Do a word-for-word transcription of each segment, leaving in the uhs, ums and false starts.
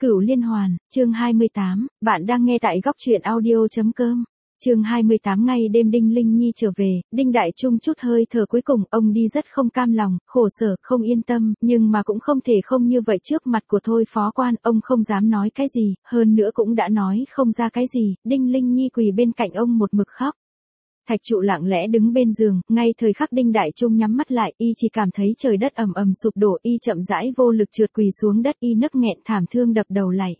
Cửu Liên Hoàn, chương hai mươi tám, bạn đang nghe tại góc truyện audio chấm com. Chương hai mươi tám ngày đêm Đinh Linh Nhi trở về, Đinh Đại Trung chút hơi thở cuối cùng, ông đi rất không cam lòng, khổ sở, không yên tâm, nhưng mà cũng không thể không như vậy trước mặt của Thôi Phó Quan, ông không dám nói cái gì, hơn nữa cũng đã nói không ra cái gì, Đinh Linh Nhi quỳ bên cạnh ông một mực khóc. Thạch Trụ lặng lẽ đứng bên giường, ngay thời khắc Đinh Đại Trung nhắm mắt lại, y chỉ cảm thấy trời đất ầm ầm sụp đổ, y chậm rãi vô lực trượt quỳ xuống đất, y nấc nghẹn thảm thương đập đầu lạy.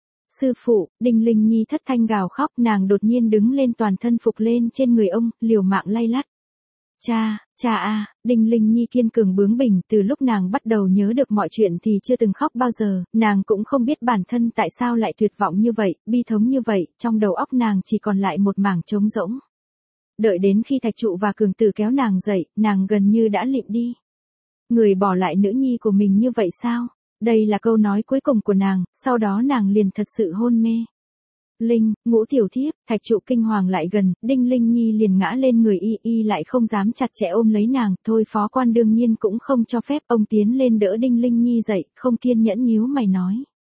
Sư phụ, Đinh Linh Nhi thất thanh gào khóc, nàng đột nhiên đứng lên toàn thân phục lên trên người ông, liều mạng lay lắt. Cha, cha a, Đinh Linh Nhi kiên cường bướng bỉnh, từ lúc nàng bắt đầu nhớ được mọi chuyện thì chưa từng khóc bao giờ, nàng cũng không biết bản thân tại sao lại tuyệt vọng như vậy, bi thống như vậy, trong đầu óc nàng chỉ còn lại một mảng trống rỗng. Đợi đến khi Thạch Trụ và Cường Tử kéo nàng dậy, nàng gần như đã lịm đi. Người bỏ lại nữ nhi của mình như vậy sao? Đây là câu nói cuối cùng của nàng, sau đó nàng liền thật sự hôn mê. Linh, Ngũ tiểu thiếp, Thạch Trụ kinh hoàng lại gần, Đinh Linh Nhi liền ngã lên người y, y lại không dám chặt chẽ ôm lấy nàng, Thôi Phó Quan đương nhiên cũng không cho phép, ông tiến lên đỡ Đinh Linh Nhi dậy, không kiên nhẫn nhíu mày nói.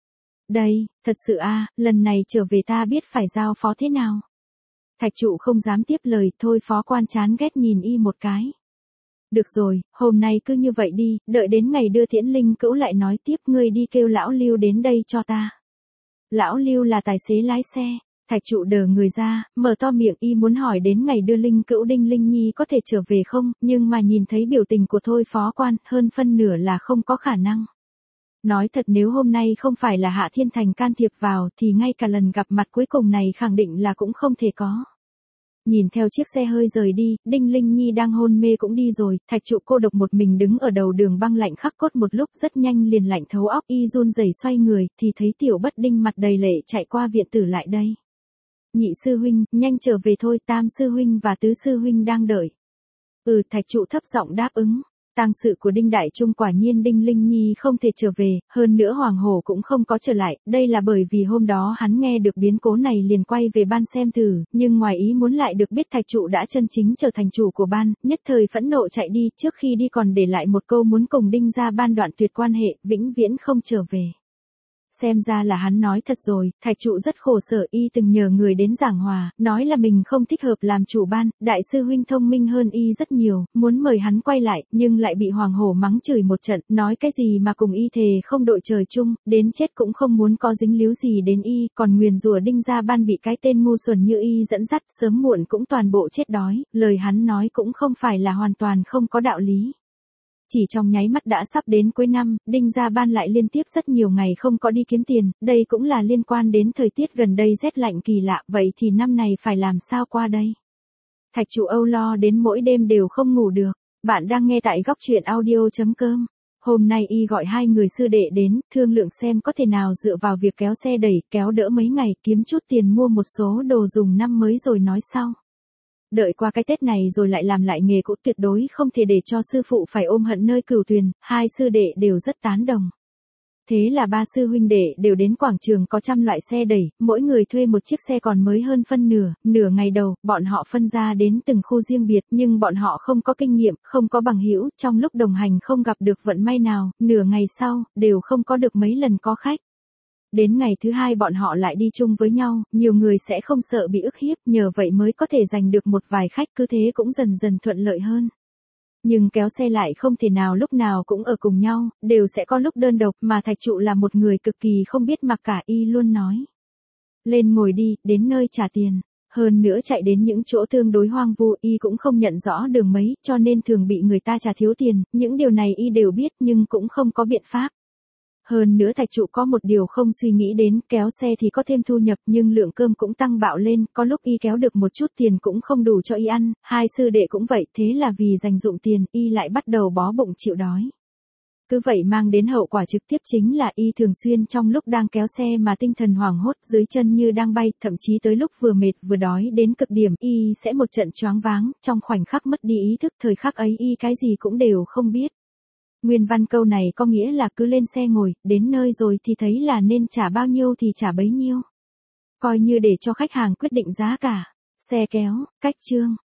Đây, thật sự a, lần này trở về ta biết phải giao phó thế nào. Thạch Trụ không dám tiếp lời, Thôi Phó Quan chán ghét nhìn y một cái. Được rồi, hôm nay cứ như vậy đi, đợi đến ngày đưa Tiễn Linh Cữu lại nói tiếp, ngươi đi kêu lão Lưu đến đây cho ta. Lão Lưu là tài xế lái xe. Thạch Trụ đờ người ra, mở to miệng, y muốn hỏi đến ngày đưa Linh Cữu Đinh Linh Nhi có thể trở về không, nhưng mà nhìn thấy biểu tình của Thôi Phó Quan, hơn phân nửa là không có khả năng. Nói thật, nếu hôm nay không phải là Hạ Thiên Thành can thiệp vào, thì ngay cả lần gặp mặt cuối cùng này khẳng định là cũng không thể có. Nhìn theo chiếc xe hơi rời đi, Đinh Linh Nhi đang hôn mê cũng đi rồi, Thạch Trụ cô độc một mình đứng ở đầu đường băng lạnh khắc cốt một lúc, rất nhanh liền lạnh thấu óc, y run rẩy xoay người, thì thấy Tiểu Bất Đinh mặt đầy lệ chạy qua viện tử lại đây. Nhị sư huynh, nhanh trở về thôi, Tam sư huynh và Tứ sư huynh đang đợi. Ừ, Thạch Trụ thấp giọng đáp ứng. Tang sự của Đinh Đại Trung quả nhiên Đinh Linh Nhi không thể trở về, hơn nữa Hoàng Hổ cũng không có trở lại, đây là bởi vì hôm đó hắn nghe được biến cố này liền quay về ban xem thử, nhưng ngoài ý muốn lại được biết Thạch Trụ đã chân chính trở thành chủ của ban, nhất thời phẫn nộ chạy đi, trước khi đi còn để lại một câu muốn cùng Đinh gia ban đoạn tuyệt quan hệ, vĩnh viễn không trở về. Xem ra là hắn nói thật rồi, Thạch Trụ rất khổ sở, y từng nhờ người đến giảng hòa, nói là mình không thích hợp làm chủ ban, đại sư huynh thông minh hơn y rất nhiều, muốn mời hắn quay lại, nhưng lại bị Hoàng Hổ mắng chửi một trận, nói cái gì mà cùng y thề không đội trời chung, đến chết cũng không muốn có dính líu gì đến y, còn nguyền rủa Đinh gia ban bị cái tên ngu xuẩn như y dẫn dắt, sớm muộn cũng toàn bộ chết đói, lời hắn nói cũng không phải là hoàn toàn không có đạo lý. Chỉ trong nháy mắt đã sắp đến cuối năm, Đinh gia ban lại liên tiếp rất nhiều ngày không có đi kiếm tiền, đây cũng là liên quan đến thời tiết gần đây rét lạnh kỳ lạ, vậy thì năm này phải làm sao qua đây? Thạch Trụ âu lo đến mỗi đêm đều không ngủ được. Bạn đang nghe tại góc truyện audio chấm com. Hôm nay y gọi hai người sư đệ đến, thương lượng xem có thể nào dựa vào việc kéo xe đẩy, kéo đỡ mấy ngày, kiếm chút tiền mua một số đồ dùng năm mới rồi nói sau. Đợi qua cái Tết này rồi lại làm lại nghề cũ, tuyệt đối không thể để cho sư phụ phải ôm hận nơi Cửu Tuyền, hai sư đệ đều rất tán đồng. Thế là ba sư huynh đệ đều đến quảng trường có trăm loại xe đẩy, mỗi người thuê một chiếc xe còn mới hơn phân nửa, nửa ngày đầu, bọn họ phân ra đến từng khu riêng biệt, nhưng bọn họ không có kinh nghiệm, không có bằng hữu, trong lúc đồng hành không gặp được vận may nào, nửa ngày sau, đều không có được mấy lần có khách. Đến ngày thứ hai bọn họ lại đi chung với nhau, nhiều người sẽ không sợ bị ức hiếp, nhờ vậy mới có thể giành được một vài khách, cứ thế cũng dần dần thuận lợi hơn. Nhưng kéo xe lại không thể nào lúc nào cũng ở cùng nhau, đều sẽ có lúc đơn độc, mà Thạch Trụ là một người cực kỳ không biết mặc cả, y luôn nói. Lên ngồi đi, đến nơi trả tiền. Hơn nữa chạy đến những chỗ tương đối hoang vu, y cũng không nhận rõ đường mấy, cho nên thường bị người ta trả thiếu tiền, những điều này y đều biết nhưng cũng không có biện pháp. Hơn nữa Thạch Trụ có một điều không suy nghĩ đến, kéo xe thì có thêm thu nhập nhưng lượng cơm cũng tăng bạo lên, có lúc y kéo được một chút tiền cũng không đủ cho y ăn, hai sư đệ cũng vậy, thế là vì dành dụm tiền, y lại bắt đầu bó bụng chịu đói. Cứ vậy mang đến hậu quả trực tiếp chính là y thường xuyên trong lúc đang kéo xe mà tinh thần hoảng hốt, dưới chân như đang bay, thậm chí tới lúc vừa mệt vừa đói đến cực điểm, y sẽ một trận choáng váng, trong khoảnh khắc mất đi ý thức, thời khắc ấy y cái gì cũng đều không biết. Nguyên văn câu này có nghĩa là cứ lên xe ngồi, đến nơi rồi thì thấy là nên trả bao nhiêu thì trả bấy nhiêu. Coi như để cho khách hàng quyết định giá cả. Xe kéo, cách chương.